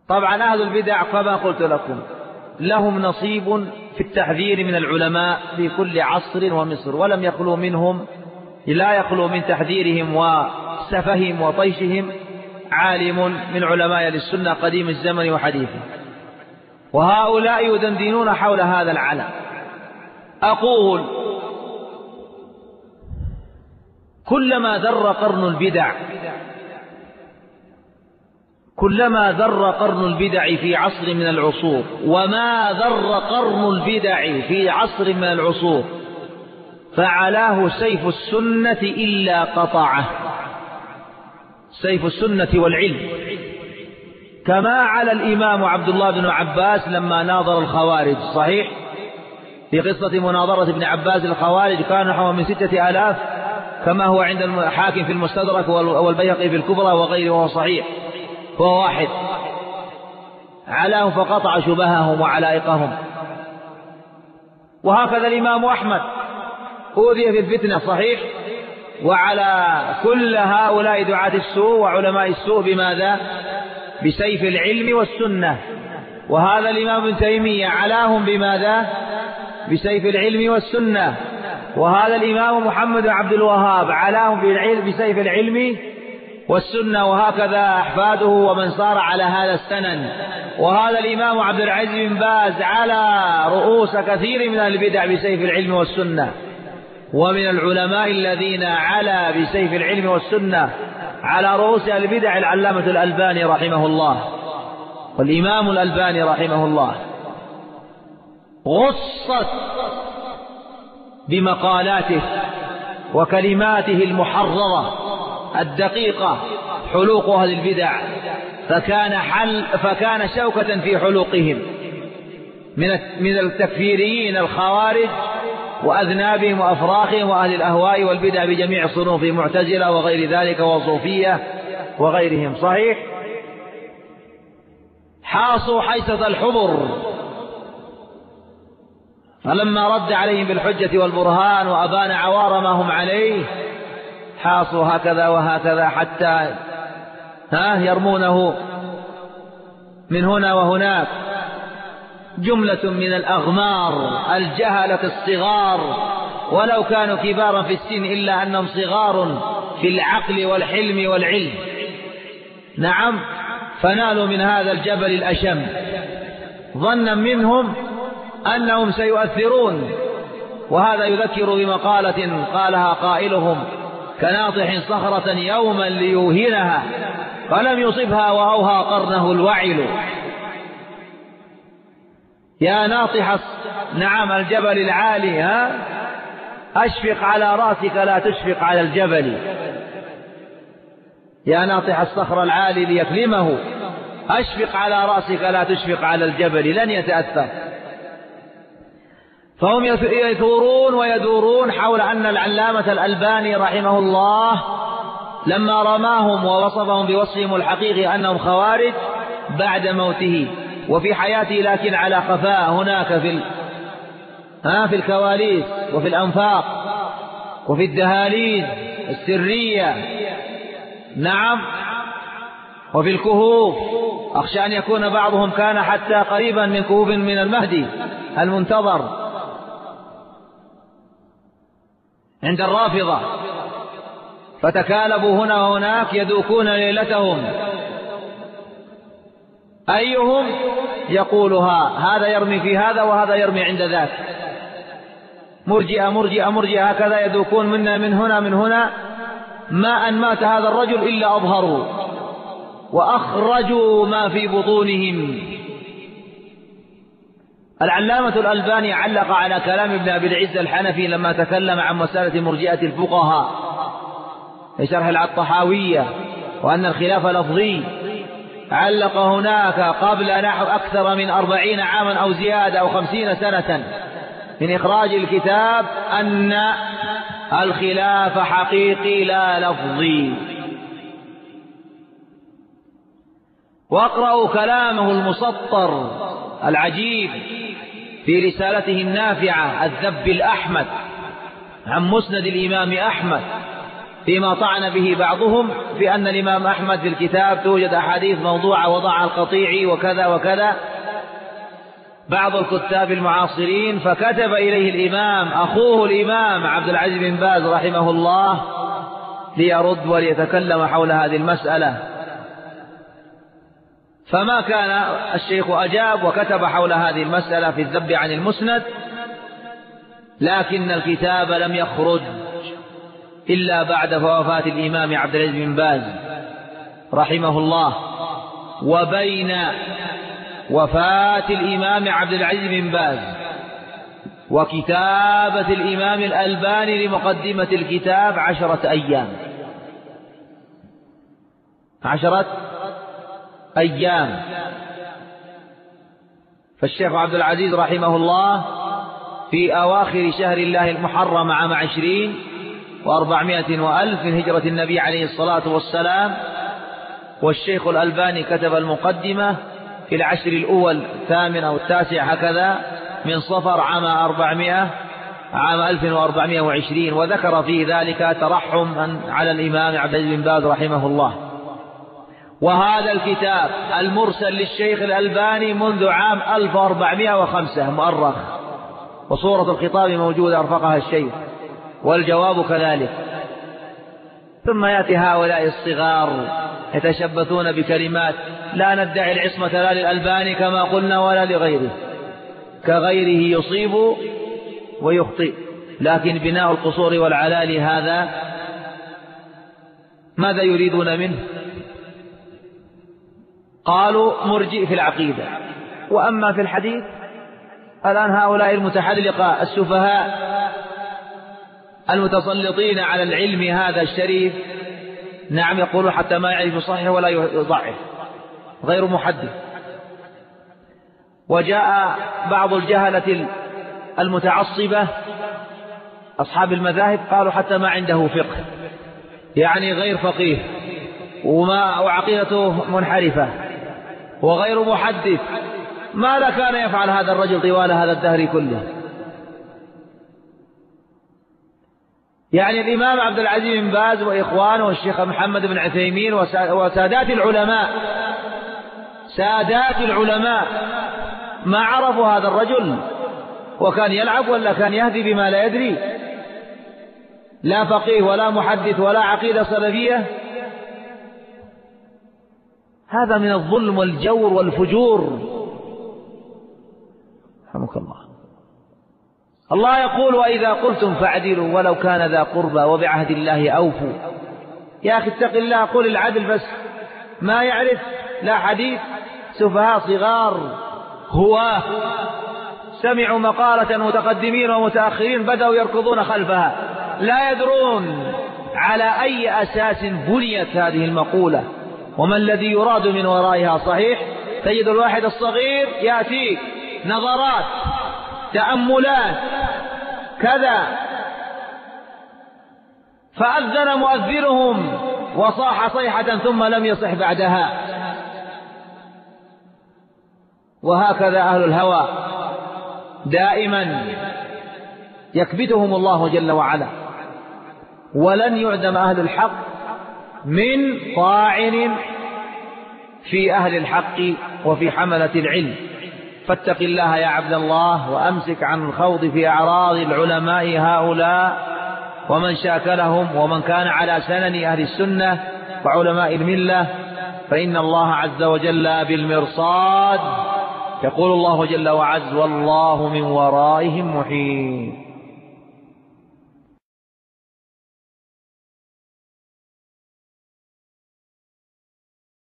طبعا أهل البدع كما قلت لكم لهم نصيب في التحذير من العلماء في كل عصر ومصر، ولم يخلو منهم، لا يخلو من تحذيرهم وسفهم وطيشهم عالم من علماء السنة قديم الزمن وحديثه، وهؤلاء يدندنون حول هذا العلم. أقول كلما ذر قرن البدع في عصر من العصور، وما ذر قرن البدع في عصر من العصور، فعلاه سيف السنة إلا قطعه، سيف السنة والعلم، كما على الإمام عبد الله بن عباس لما ناظر الخوارج. صحيح في قصة مناظرة ابن عباس الخوارج كان نحو من 6000 كما هو عند الحاكم في المستدرك والبيهقي في الكبرى وغيره، وهو صحيح، فهو واحد علاه فقطع شبههم وعلائقهم. وهكذا الإمام أحمد أوذي في الفتنة. صحيح. وعلى كل هؤلاء دعاة السوء وعلماء السوء بماذا؟ بسيف العلم والسنة. وهذا الإمام ابن تيمية علاهم بماذا؟ بسيف العلم والسنة. وهذا الإمام محمد بن عبد الوهاب علاهم بسيف العلم والسنة، وهكذا أحفاده ومن صار على هذا السنن. وهذا الإمام عبد العزيز بن باز على رؤوس كثير من البدع بسيف العلم والسنة. ومن العلماء الذين علا بسيف العلم والسنة على رؤوس البدع العلامة الألباني رحمه الله، والإمام الألباني رحمه الله غصت بمقالاته وكلماته المحررة الدقيقة حلوق أهل البدع، فكان شوكة في حلوقهم من التكفيريين الخوارج وأذنابهم وأفراخهم وأهل الأهواء والبدع بجميع صنوفهم، معتزلة وغير ذلك وصوفية وغيرهم. صحيح. حاصوا حيثة الحبر، فلما رد عليهم بالحجة والبرهان وأبان عوار ما هم عليه حاصوا هكذا وهكذا حتى يرمونه من هنا وهناك. جملة من الأغمار الجهلة الصغار، ولو كانوا كبارا في السن إلا أنهم صغار في العقل والحلم والعلم. نعم. فنالوا من هذا الجبل الأشم ظنا منهم أنهم سيؤثرون. وهذا يذكر بمقالة قالها قائلهم: كناطح صخرة يوما ليوهنها فلم يصبها وأوهى قرنه الوعل. يا ناطح الجبل العالي، أشفق على رأسك لا تشفق على الجبل. يا ناطح الصخر العالي ليكلمه أشفق على رأسك لا تشفق على الجبل، لن يتأثر. فهم يثورون ويدورون حول أن العلامة الألباني رحمه الله لما رماهم ووصفهم بوصفهم الحقيقي أنهم خوارج بعد موته وفي حياته، لكن على خفاء هناك في الكواليس وفي الأنفاق وفي الدهاليز السرية، نعم، وفي الكهوف. أخشى أن يكون بعضهم كان حتى قريبا من كهوف من المهدي المنتظر عند الرافضة، فتكالبوا هنا وهناك يذوقون ليلتهم، أيهم يقولها، هذا يرمي في هذا وهذا يرمي عند ذاك، مرجئة مرجئة مرجئة، هكذا يذوقون منا من هنا من هنا. ما أن مات هذا الرجل إلا أظهروا وأخرجوا ما في بطونهم. العلامة الألباني علق على كلام ابن أبي العز الحنفي لما تكلم عن مسألة مرجئة الفقهاء في شرح الطحاوية وأن الخلاف لفظي. علق هناك قبل نحو أكثر من 40 عاما أو زيادة أو 50 سنة من إخراج الكتاب أن الخلاف حقيقي لا لفظي. واقرأوا كلامه المسطر العجيب في رسالته النافعة الذب الأحمد عن مسند الإمام أحمد فيما طعن به بعضهم بأن الإمام أحمد في الكتاب توجد أحاديث موضوعة وضعها القطيعي وكذا وكذا بعض الكتاب المعاصرين، فكتب إليه الإمام أخوه الإمام عبد العزيز بن باز رحمه الله ليرد وليتكلم حول هذه المسألة، فما كان الشيخ أجاب وكتب حول هذه المسألة في الذب عن المسند، لكن الكتاب لم يخرج إلا بعد وفاة الإمام عبد العزيز بن باز رحمه الله، وبين وفاة الإمام عبد العزيز بن باز وكتابة الإمام الألباني لمقدمة الكتاب 10 أيام، 10 أيام. فالشيخ عبد العزيز رحمه الله في أواخر شهر الله المحرم عام 20 و400 وألف من هجرة النبي عليه الصلاة والسلام، والشيخ الألباني كتب المقدمة في العشر الأول 8 أو 9 هكذا من صفر عام 1420، وذكر في ذلك ترحم على الإمام عبد العزيز بن باز رحمه الله. وهذا الكتاب المرسل للشيخ الألباني منذ عام 1405 مؤرخ، وصورة الخطاب موجودة أرفقها الشيخ والجواب كذلك. ثم يأتي هؤلاء الصغار يتشبثون بكلمات، لا ندعي العصمة لا للألباني كما قلنا ولا لغيره، كغيره يصيب ويخطئ، لكن بناء القصور والعلالي هذا ماذا يريدون منه؟ قالوا مرجئ في العقيدة، وأما في الحديث الآن هؤلاء المتحلقة السفهاء المتسلطين على العلم هذا الشريف نعم يقولون حتى ما يعرف صحيح ولا يضعف، غير محدث. وجاء بعض الجهلة المتعصبة أصحاب المذاهب قالوا حتى ما عنده فقه، يعني غير فقيه وعقيدته منحرفة وغير محدث. ماذا كان يفعل هذا الرجل طوال هذا الدهر كله؟ يعني الإمام عبد العزيز بن باز وإخوانه والشيخ محمد بن عثيمين وسادات العلماء، سادات العلماء ما عرفوا هذا الرجل، وكان يلعب ولا كان يهدي بما لا يدري، لا فقيه ولا محدث ولا عقيدة سلفية. هذا من الظلم والجور والفجور. رحمك الله. الله يقول وإذا قلتم فاعدلوا ولو كان ذا قربى وبعهد الله أوفوا. يا أخي اتق الله، قل العدل بس، ما يعرف لا حديث، سفهاء صغار هواه سمعوا مقالة متقدمين ومتأخرين بدأوا يركضون خلفها، لا يدرون على أي أساس بنيت هذه المقولة وما الذي يراد من ورائها. صحيح تجد الواحد الصغير يأتي نظرات تأملات كذا، فأذن مؤذنهم وصاح صيحة ثم لم يصح بعدها. وهكذا أهل الهوى دائما يكبتهم الله جل وعلا، ولن يعدم أهل الحق من طاعن في أهل الحق وفي حملة العلم. فاتق الله يا عبد الله، وأمسك عن الخوض في أعراض العلماء هؤلاء ومن شاكلهم ومن كان على سنن أهل السنة وعلماء الملة، فإن الله عز وجل بالمرصاد. يقول الله جل وعز والله من ورائهم محيط.